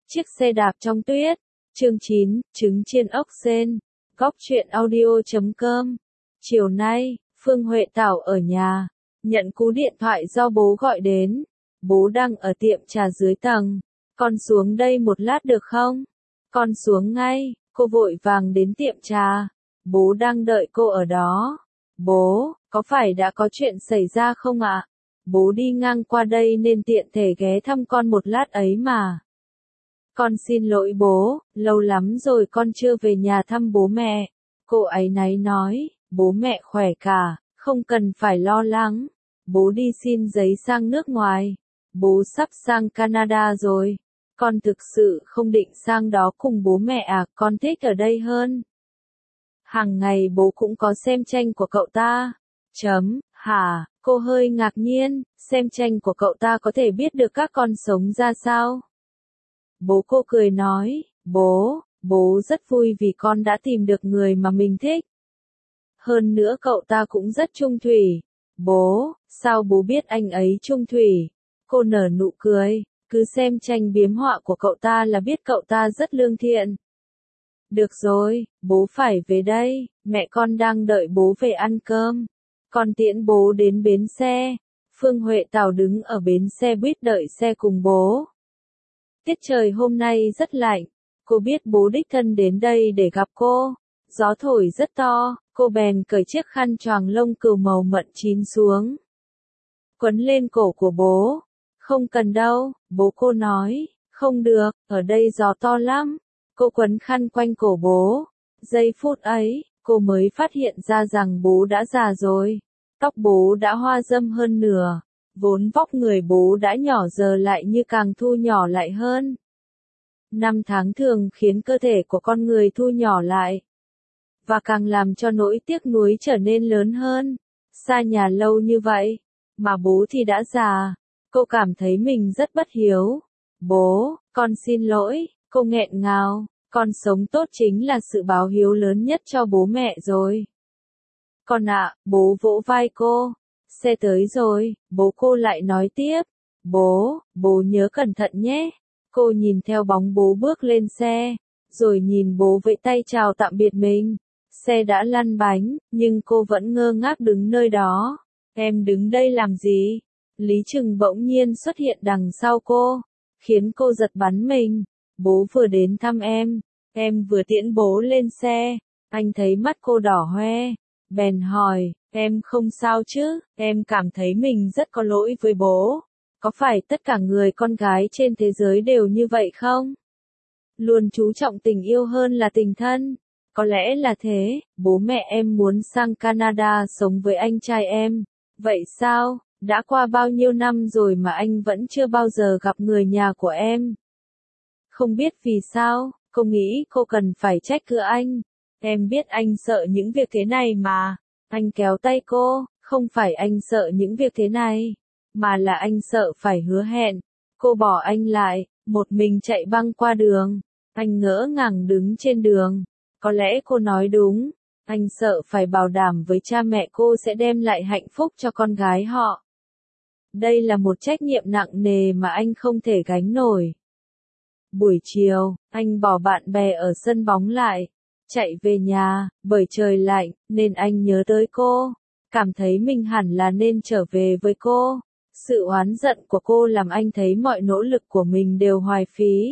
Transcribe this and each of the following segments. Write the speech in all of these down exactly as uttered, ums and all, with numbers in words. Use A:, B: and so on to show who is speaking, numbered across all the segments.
A: Chiếc xe đạp trong tuyết. Chương chín, trứng chiên ốc sên. Góc truyện audio chấm com. Chiều nay, Phương Huệ Tảo ở nhà, nhận cú điện thoại do bố gọi đến. Bố đang ở tiệm trà dưới tầng. Con xuống đây một lát được không? Con xuống ngay, cô vội vàng đến tiệm trà. Bố đang đợi cô ở đó. Bố, có phải đã có chuyện xảy ra không ạ? Bố đi ngang qua đây nên tiện thể ghé thăm con một lát ấy mà. Con xin lỗi bố, lâu lắm rồi con chưa về nhà thăm bố mẹ. Cô áy náy nói, bố mẹ khỏe cả, không cần phải lo lắng. Bố đi xin giấy sang nước ngoài. Bố sắp sang Canada rồi. Con thực sự không định sang đó cùng bố mẹ à, con thích ở đây hơn. Hàng ngày bố cũng có xem tranh của cậu ta. Chấm, hả, cô hơi ngạc nhiên, xem tranh của cậu ta có thể biết được các con sống ra sao? Bố cô cười nói, bố, bố rất vui vì con đã tìm được người mà mình thích. Hơn nữa cậu ta cũng rất trung thủy. Bố, sao bố biết anh ấy trung thủy? Cô nở nụ cười, cứ xem tranh biếm họa của cậu ta là biết cậu ta rất lương thiện. Được rồi, bố phải về đây, mẹ con đang đợi bố về ăn cơm. Con tiễn bố đến bến xe. Phương Huệ Tảo đứng ở bến xe buýt đợi xe cùng bố. Tiết trời hôm nay rất lạnh, cô biết bố đích thân đến đây để gặp cô. Gió thổi rất to, cô bèn cởi chiếc khăn choàng lông cừu màu mận chín xuống. Quấn lên cổ của bố. Không cần đâu, bố cô nói, không được, ở đây gió to lắm. Cô quấn khăn quanh cổ bố. Giây phút ấy, cô mới phát hiện ra rằng bố đã già rồi. Tóc bố đã hoa râm hơn nửa. Vốn vóc người bố đã nhỏ giờ lại như càng thu nhỏ lại hơn. Năm tháng thường khiến cơ thể của con người thu nhỏ lại. Và càng làm cho nỗi tiếc nuối trở nên lớn hơn. Xa nhà lâu như vậy, mà bố thì đã già. Cô cảm thấy mình rất bất hiếu. Bố, con xin lỗi, cô nghẹn ngào. Con sống tốt chính là sự báo hiếu lớn nhất cho bố mẹ rồi. Con ạ, à, bố vỗ vai cô. Xe tới rồi, bố cô lại nói tiếp. Bố, bố nhớ cẩn thận nhé. Cô nhìn theo bóng bố bước lên xe, rồi nhìn bố vẫy tay chào tạm biệt mình. Xe đã lăn bánh, nhưng cô vẫn ngơ ngác đứng nơi đó. Em đứng đây làm gì? Lý Trừng bỗng nhiên xuất hiện đằng sau cô, khiến cô giật bắn mình. Bố vừa đến thăm em, em vừa tiễn bố lên xe. Anh thấy mắt cô đỏ hoe, bèn hỏi, em không sao chứ? Em cảm thấy mình rất có lỗi với bố. Có phải tất cả người con gái trên thế giới đều như vậy không? Luôn chú trọng tình yêu hơn là tình thân. Có lẽ là thế, bố mẹ em muốn sang Canada sống với anh trai em. Vậy sao? Đã qua bao nhiêu năm rồi mà anh vẫn chưa bao giờ gặp người nhà của em. Không biết vì sao, cô nghĩ cô cần phải trách cứ anh. Em biết anh sợ những việc thế này mà. Anh kéo tay cô, không phải anh sợ những việc thế này, mà là anh sợ phải hứa hẹn. Cô bỏ anh lại, một mình chạy băng qua đường. Anh ngỡ ngàng đứng trên đường. Có lẽ cô nói đúng, anh sợ phải bảo đảm với cha mẹ cô sẽ đem lại hạnh phúc cho con gái họ. Đây là một trách nhiệm nặng nề mà anh không thể gánh nổi. Buổi chiều, anh bỏ bạn bè ở sân bóng lại, chạy về nhà, bởi trời lạnh, nên anh nhớ tới cô, cảm thấy mình hẳn là nên trở về với cô. Sự oán giận của cô làm anh thấy mọi nỗ lực của mình đều hoài phí.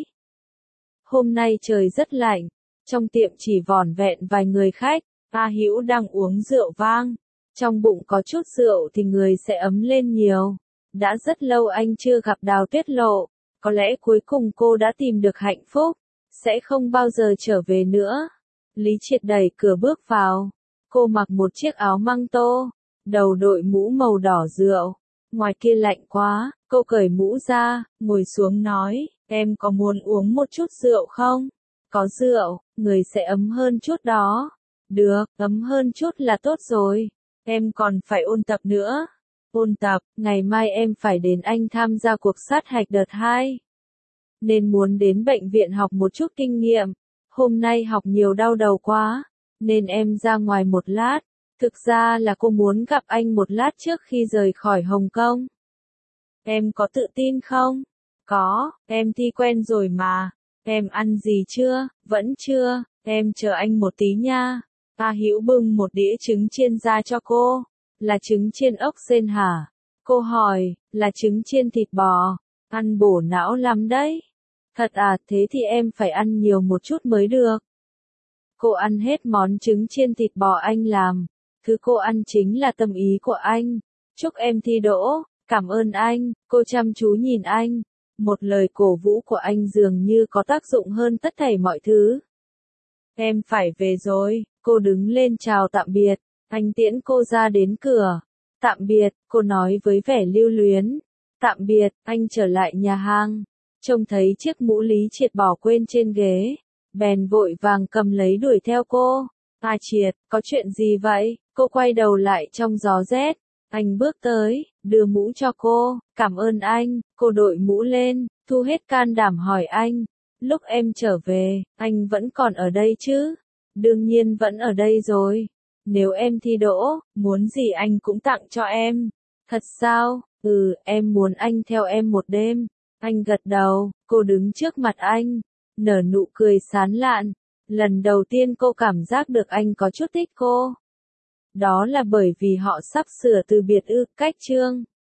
A: Hôm nay trời rất lạnh, trong tiệm chỉ vỏn vẹn vài người khách. A Hữu đang uống rượu vang, trong bụng có chút rượu thì người sẽ ấm lên nhiều. Đã rất lâu anh chưa gặp Đào Tuyết Lộ, có lẽ cuối cùng cô đã tìm được hạnh phúc, sẽ không bao giờ trở về nữa. Lý Triệt đẩy cửa bước vào, cô mặc một chiếc áo măng tô, đầu đội mũ màu đỏ rượu. Ngoài kia lạnh quá, cô cởi mũ ra, ngồi xuống nói, em có muốn uống một chút rượu không? Có rượu, người sẽ ấm hơn chút đó. Được, ấm hơn chút là tốt rồi. Em còn phải ôn tập nữa. Ôn tập, ngày mai em phải đến Anh tham gia cuộc sát hạch đợt hai. Nên muốn đến bệnh viện học một chút kinh nghiệm. Hôm nay học nhiều đau đầu quá, nên em ra ngoài một lát. Thực ra là cô muốn gặp anh một lát trước khi rời khỏi Hồng Kông. Em có tự tin không? Có, em thi quen rồi mà. Em ăn gì chưa? Vẫn chưa, em chờ anh một tí nha. A Hữu bưng một đĩa trứng chiên ra cho cô. Là trứng chiên ốc sên hả? Cô hỏi, là trứng chiên thịt bò. Ăn bổ não lắm đấy. Thật à, thế thì em phải ăn nhiều một chút mới được. Cô ăn hết món trứng chiên thịt bò anh làm. Thứ cô ăn chính là tâm ý của anh. Chúc em thi đỗ, cảm ơn anh, cô chăm chú nhìn anh. Một lời cổ vũ của anh dường như có tác dụng hơn tất thảy mọi thứ. Em phải về rồi, cô đứng lên chào tạm biệt. Anh tiễn cô ra đến cửa. Tạm biệt, cô nói với vẻ lưu luyến. Tạm biệt, anh trở lại nhà hàng. Trông thấy chiếc mũ Lý Triệt bỏ quên trên ghế. Bèn vội vàng cầm lấy đuổi theo cô. A Triệt, có chuyện gì vậy? Cô quay đầu lại trong gió rét. Anh bước tới, đưa mũ cho cô. Cảm ơn anh, cô đội mũ lên, thu hết can đảm hỏi anh. Lúc em trở về, anh vẫn còn ở đây chứ? Đương nhiên vẫn ở đây rồi. Nếu em thi đỗ, muốn gì anh cũng tặng cho em. Thật sao? Ừ, em muốn anh theo em một đêm. Anh gật đầu, cô đứng trước mặt anh, nở nụ cười sán lạn. Lần đầu tiên cô cảm giác được anh có chút thích cô. Đó là bởi vì họ sắp sửa từ biệt ư, cách chương.